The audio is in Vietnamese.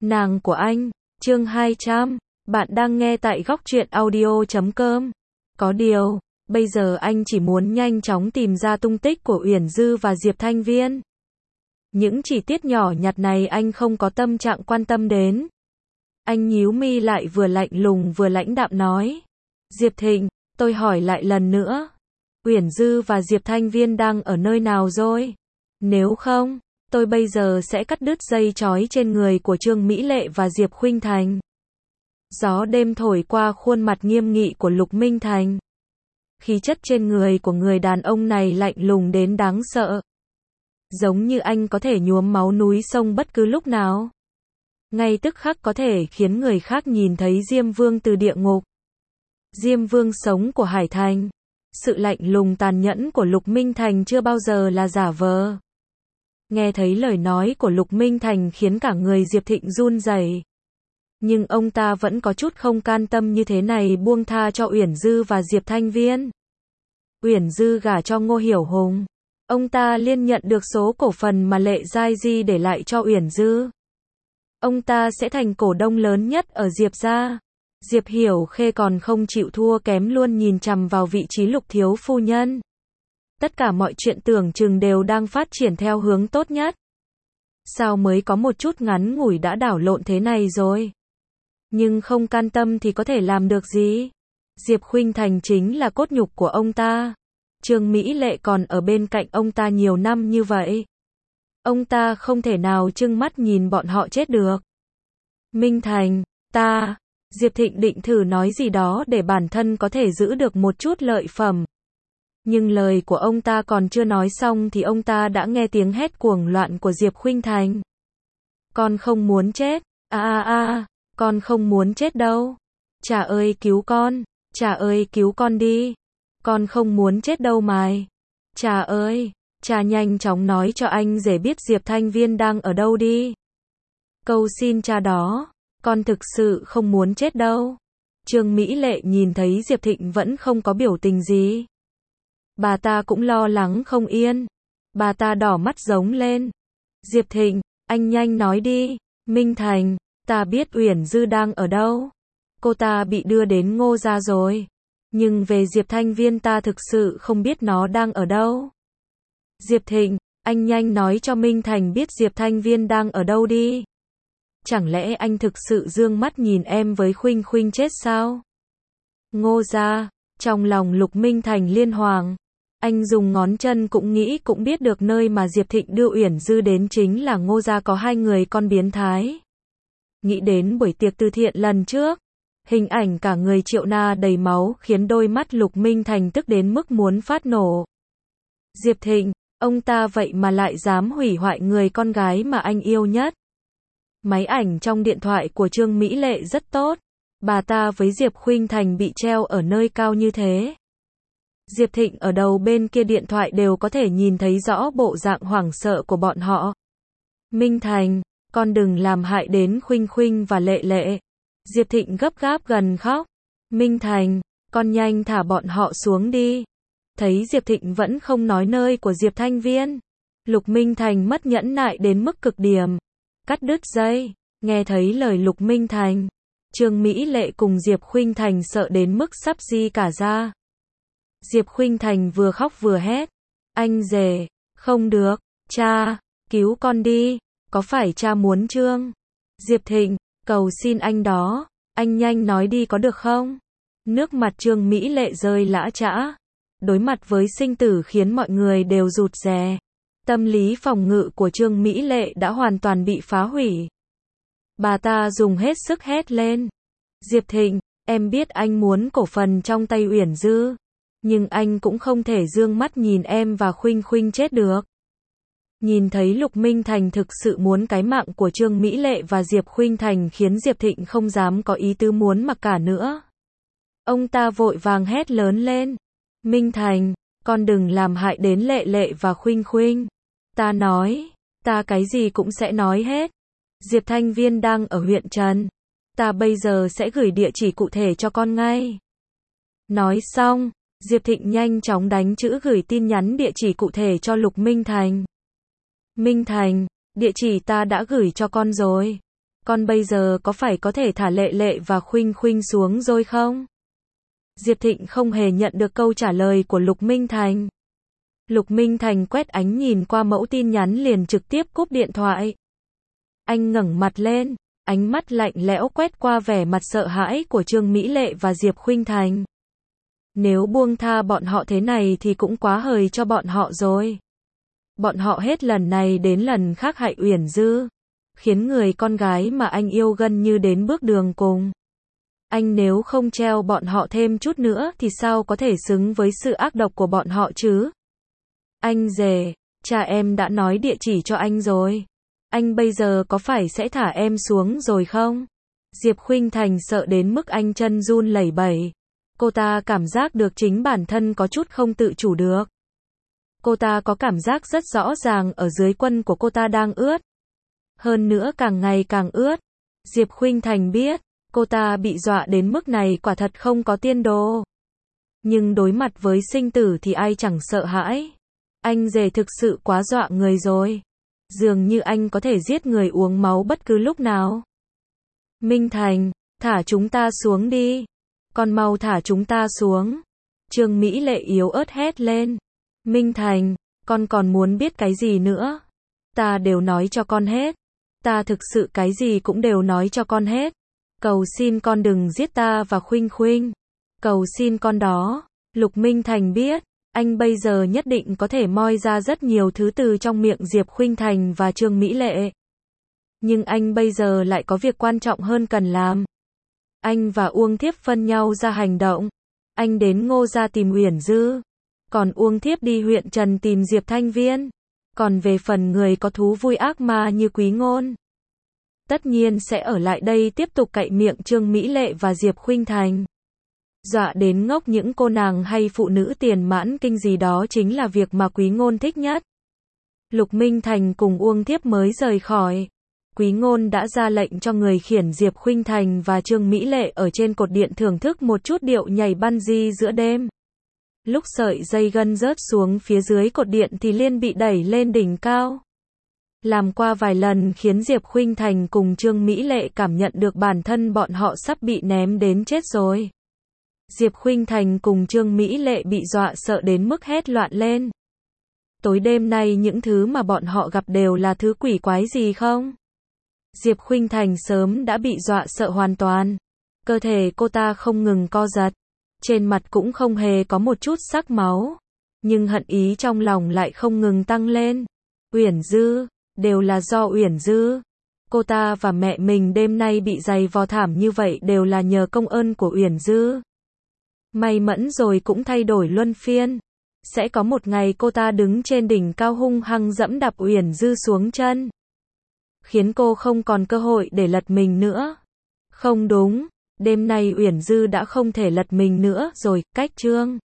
Nàng của anh, chương 200, bạn đang nghe tại góc truyện audio.com. Có điều, bây giờ anh chỉ muốn nhanh chóng tìm ra tung tích của Uyển Dư và Diệp Thanh Viên. Những chi tiết nhỏ nhặt này anh không có tâm trạng quan tâm đến. Anh nhíu mi lại, vừa lạnh lùng vừa lãnh đạm nói. Diệp Thịnh, tôi hỏi lại lần nữa. Uyển Dư và Diệp Thanh Viên đang ở nơi nào rồi? Nếu không, tôi bây giờ sẽ cắt đứt dây trói trên người của Trương Mỹ Lệ và Diệp Khuynh Thành. Gió đêm thổi qua khuôn mặt nghiêm nghị của Lục Minh Thành. Khí chất trên người của người đàn ông này lạnh lùng đến đáng sợ. Giống như anh có thể nhuốm máu núi sông bất cứ lúc nào. Ngay tức khắc có thể khiến người khác nhìn thấy Diêm Vương từ địa ngục. Diêm Vương sống của Hải Thành. Sự lạnh lùng tàn nhẫn của Lục Minh Thành chưa bao giờ là giả vờ. Nghe thấy lời nói của Lục Minh Thành khiến cả người Diệp Thịnh run rẩy. Nhưng ông ta vẫn có chút không can tâm như thế này buông tha cho Uyển Dư và Diệp Thanh Viên. Uyển Dư gả cho Ngô Hiểu Hùng. Ông ta liên nhận được số cổ phần mà Lệ Giai Di để lại cho Uyển Dư. Ông ta sẽ thành cổ đông lớn nhất ở Diệp gia. Diệp Hiểu Khê còn không chịu thua kém, luôn nhìn chằm vào vị trí Lục thiếu phu nhân. Tất cả mọi chuyện tưởng chừng đều đang phát triển theo hướng tốt nhất. Sao mới có một chút ngắn ngủi đã đảo lộn thế này rồi? Nhưng không can tâm thì có thể làm được gì? Diệp Khuynh Thành chính là cốt nhục của ông ta. Trương Mỹ Lệ còn ở bên cạnh ông ta nhiều năm như vậy. Ông ta không thể nào trừng mắt nhìn bọn họ chết được. Minh Thành, ta... Diệp Thịnh định thử nói gì đó để bản thân có thể giữ được một chút lợi phẩm. Nhưng lời của ông ta còn chưa nói xong thì ông ta đã nghe tiếng hét cuồng loạn của Diệp Khuynh Thành. Con không muốn chết, con không muốn chết đâu. Cha ơi cứu con, cha ơi cứu con đi. Con không muốn chết đâu mày. Cha ơi, cha nhanh chóng nói cho anh rể biết Diệp Thanh Viên đang ở đâu đi. Cầu xin cha đó, con thực sự không muốn chết đâu. Trương Mỹ Lệ nhìn thấy Diệp Thịnh vẫn không có biểu tình gì. Bà ta cũng lo lắng không yên. Bà ta đỏ mắt giống lên. Diệp Thịnh, anh nhanh nói đi. Minh Thành, ta biết Uyển Dư đang ở đâu. Cô ta bị đưa đến Ngô gia rồi. Nhưng về Diệp Thanh Viên ta thực sự không biết nó đang ở đâu. Diệp Thịnh, anh nhanh nói cho Minh Thành biết Diệp Thanh Viên đang ở đâu đi. Chẳng lẽ anh thực sự dương mắt nhìn em với Khuynh Khuynh chết sao? Ngô gia, trong lòng Lục Minh Thành liên hoàng. Anh dùng ngón chân cũng nghĩ cũng biết được nơi mà Diệp Thịnh đưa Uyển Dư đến chính là Ngô gia có hai người con biến thái. Nghĩ đến buổi tiệc từ thiện lần trước, hình ảnh cả người Triệu Na đầy máu khiến đôi mắt Lục Minh Thành tức đến mức muốn phát nổ. Diệp Thịnh, ông ta vậy mà lại dám hủy hoại người con gái mà anh yêu nhất. Máy ảnh trong điện thoại của Trương Mỹ Lệ rất tốt. Bà ta với Diệp Khuynh Thành bị treo ở nơi cao như thế. Diệp Thịnh ở đầu bên kia điện thoại đều có thể nhìn thấy rõ bộ dạng hoảng sợ của bọn họ. Minh Thành, con đừng làm hại đến Khuynh Khuynh và Lệ Lệ. Diệp Thịnh gấp gáp gần khóc. Minh Thành, con nhanh thả bọn họ xuống đi. Thấy Diệp Thịnh vẫn không nói nơi của Diệp Thanh Viên. Lục Minh Thành mất nhẫn nại đến mức cực điểm. Cắt đứt dây. Nghe thấy lời Lục Minh Thành, Trương Mỹ Lệ cùng Diệp Khuynh Thành sợ đến mức sắp di cả ra. Diệp Khuynh Thành vừa khóc vừa hét. Anh rể, không được, cha, cứu con đi, có phải cha muốn Trương? Diệp Thịnh, cầu xin anh đó, anh nhanh nói đi có được không? Nước mặt Trương Mỹ Lệ rơi lã chã. Đối mặt với sinh tử khiến mọi người đều rụt rè. Tâm lý phòng ngự của Trương Mỹ Lệ đã hoàn toàn bị phá hủy. Bà ta dùng hết sức hét lên. Diệp Thịnh, em biết anh muốn cổ phần trong tay Uyển Dư. Nhưng anh cũng không thể dương mắt nhìn em và Khuynh Khuynh chết được. Nhìn thấy Lục Minh Thành thực sự muốn cái mạng của Trương Mỹ Lệ và Diệp Khuynh Thành khiến Diệp Thịnh không dám có ý tứ muốn mặc cả nữa. Ông ta vội vàng hét lớn lên. Minh Thành, con đừng làm hại đến Lệ Lệ và Khuynh Khuynh. Ta nói, ta cái gì cũng sẽ nói hết. Diệp Thanh Viên đang ở huyện Trần. Ta bây giờ sẽ gửi địa chỉ cụ thể cho con ngay. Nói xong, Diệp Thịnh nhanh chóng đánh chữ gửi tin nhắn địa chỉ cụ thể cho Lục Minh Thành. Minh Thành, địa chỉ ta đã gửi cho con rồi. Con bây giờ có phải có thể thả Lệ Lệ và Khuynh Khuynh xuống rồi không? Diệp Thịnh không hề nhận được câu trả lời của Lục Minh Thành. Lục Minh Thành quét ánh nhìn qua mẫu tin nhắn liền trực tiếp cúp điện thoại. Anh ngẩng mặt lên, ánh mắt lạnh lẽo quét qua vẻ mặt sợ hãi của Trương Mỹ Lệ và Diệp Khuynh Thành. Nếu buông tha bọn họ thế này thì cũng quá hời cho bọn họ rồi. Bọn họ hết lần này đến lần khác hại Uyển Dư, khiến người con gái mà anh yêu gần như đến bước đường cùng. Anh nếu không treo bọn họ thêm chút nữa thì sao có thể xứng với sự ác độc của bọn họ chứ? Anh rể, cha em đã nói địa chỉ cho anh rồi. Anh bây giờ có phải sẽ thả em xuống rồi không? Diệp Khuynh Thành sợ đến mức anh chân run lẩy bẩy. Cô ta cảm giác được chính bản thân có chút không tự chủ được. Cô ta có cảm giác rất rõ ràng ở dưới quân của cô ta đang ướt. Hơn nữa càng ngày càng ướt. Diệp Khuynh Thành biết, cô ta bị dọa đến mức này quả thật không có tiên đồ. Nhưng đối mặt với sinh tử thì ai chẳng sợ hãi. Anh rể thực sự quá dọa người rồi. Dường như anh có thể giết người uống máu bất cứ lúc nào. Minh Thành, thả chúng ta xuống đi. Con mau thả chúng ta xuống. Trương Mỹ Lệ yếu ớt hét lên. Minh Thành, con còn muốn biết cái gì nữa? Ta đều nói cho con hết. Ta thực sự cái gì cũng đều nói cho con hết. Cầu xin con đừng giết ta và Khuynh Khuynh. Cầu xin con đó. Lục Minh Thành biết, anh bây giờ nhất định có thể moi ra rất nhiều thứ từ trong miệng Diệp Khuynh Thành và Trương Mỹ Lệ. Nhưng anh bây giờ lại có việc quan trọng hơn cần làm. Anh và Uông Thiếp phân nhau ra hành động. Anh đến Ngô gia tìm Uyển Dư. Còn Uông Thiếp đi huyện Trần tìm Diệp Thanh Viên. Còn về phần người có thú vui ác ma như Quý Ngôn, tất nhiên sẽ ở lại đây tiếp tục cậy miệng Trương Mỹ Lệ và Diệp Khuynh Thành. Dọa đến ngốc những cô nàng hay phụ nữ tiền mãn kinh gì đó chính là việc mà Quý Ngôn thích nhất. Lục Minh Thành cùng Uông Thiếp mới rời khỏi. Quý Ngôn đã ra lệnh cho người khiển Diệp Khuynh Thành và Trương Mỹ Lệ ở trên cột điện thưởng thức một chút điệu nhảy bungee giữa đêm. Lúc sợi dây gân rớt xuống phía dưới cột điện thì liên bị đẩy lên đỉnh cao. Làm qua vài lần khiến Diệp Khuynh Thành cùng Trương Mỹ Lệ cảm nhận được bản thân bọn họ sắp bị ném đến chết rồi. Diệp Khuynh Thành cùng Trương Mỹ Lệ bị dọa sợ đến mức hét loạn lên. Tối đêm nay những thứ mà bọn họ gặp đều là thứ quỷ quái gì không? Diệp Khuynh Thành sớm đã bị dọa sợ hoàn toàn. Cơ thể cô ta không ngừng co giật. Trên mặt cũng không hề có một chút sắc máu. Nhưng hận ý trong lòng lại không ngừng tăng lên. Uyển Dư, đều là do Uyển Dư. Cô ta và mẹ mình đêm nay bị giày vò thảm như vậy đều là nhờ công ơn của Uyển Dư. May mẫn rồi cũng thay đổi luân phiên. Sẽ có một ngày cô ta đứng trên đỉnh cao hung hăng dẫm đạp Uyển Dư xuống chân. Khiến cô không còn cơ hội để lật mình nữa. Không đúng, đêm nay Uyển Dư đã không thể lật mình nữa rồi, cách chương.